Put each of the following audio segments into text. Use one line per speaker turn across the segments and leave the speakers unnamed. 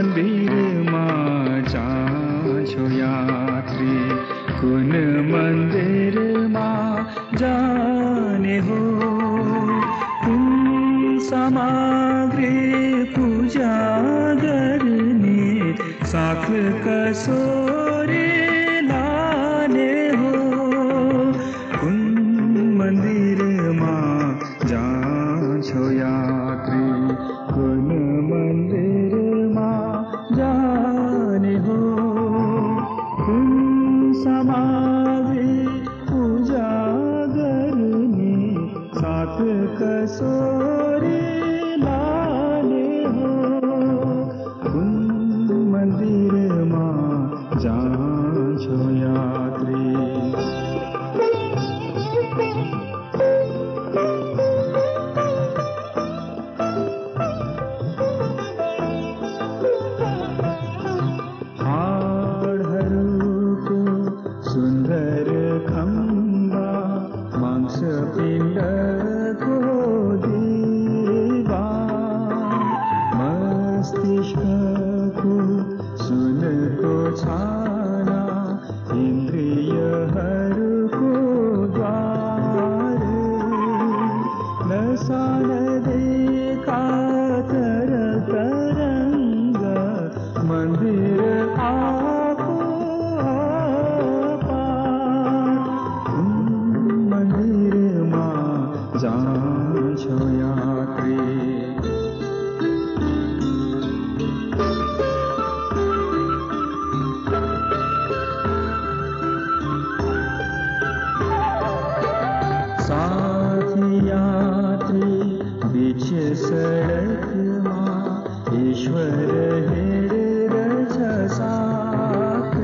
मन्दिरमा जान्छौ यात्री, कुन मन्दिरमा जाने हो? कुन सामग्री पूजा गर्ने, साथ कसोरी लाने हो? कुन मन्दिरमा जान्छौ यात्री, कुन मन्दिरमा जाने हो? कुन सामग्री पूजा गर्ने, साथ कसोरी लाने हो? कुन मन्दिरमा जान्छौ यात्री? सुन्दर खम्बा, मांसपिण्डको दिवा, मस्तिष्कको सुनको छाना, इन्द्रियहरूको द्वार, नसा नदीका तरङ्ग, मन्दिर आफू मन्दिरमा जान्छौ यात्री। साथी यात्री बीच सडकमा, ईश्वर हिँड्दछ साथ,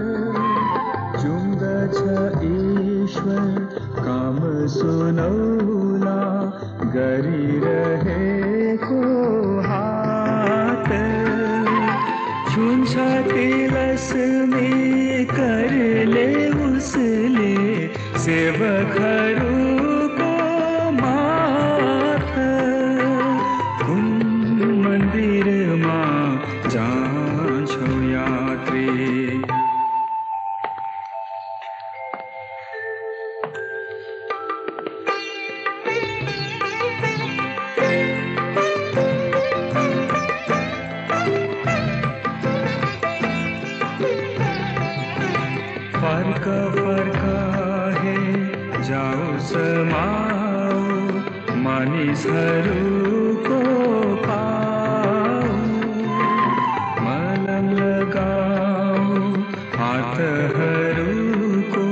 चुम्दछ ईश्वर काम सुनौला, गरिरहेको हात, छुन्छ तिलस्मी करले उसले, सेवकहरूको माथ। कुन मन्दिरमा जान्छौ यात्री? फर्क फर्क हे जाऊ समाऊ, मानिसहरूको पाऊ, मलम लगाऊ हातहरूको,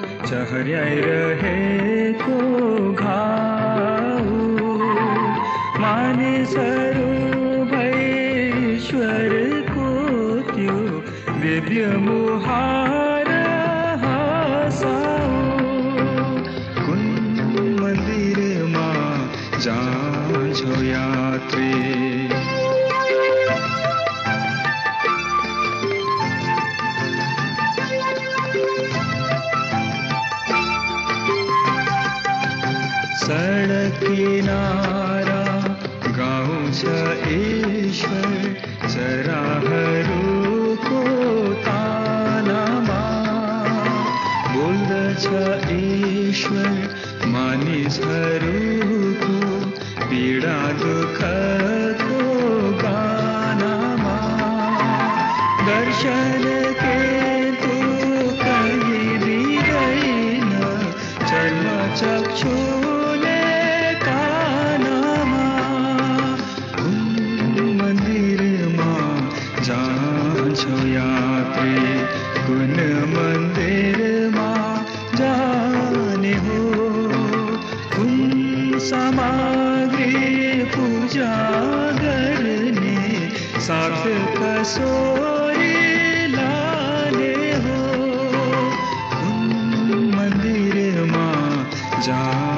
चहर्याइरहेको घाउ, मानिसहरू भई ईश्वरको त्यो दिव्य मुहार हँसाऊ। कुन मन्दिरमा जान्छौ यात्री? सडक किनारा गाउँछ ईश्वर, चराहरूको तानामा, बोल्दछ ईश्वर मानिसहरूको पीडा दुःखको गानामा। दर्शन के तू कहीँ दिँदैन, चर्म चक्षुले कानमा। कुन मन्दिरमा जान्छौ यात्री, कुन मन्दिरमा जाने हो? कुन सामग्री पूजा गर्ने, साथ कसोरी लाने हो? कुन मन्दिरमा जा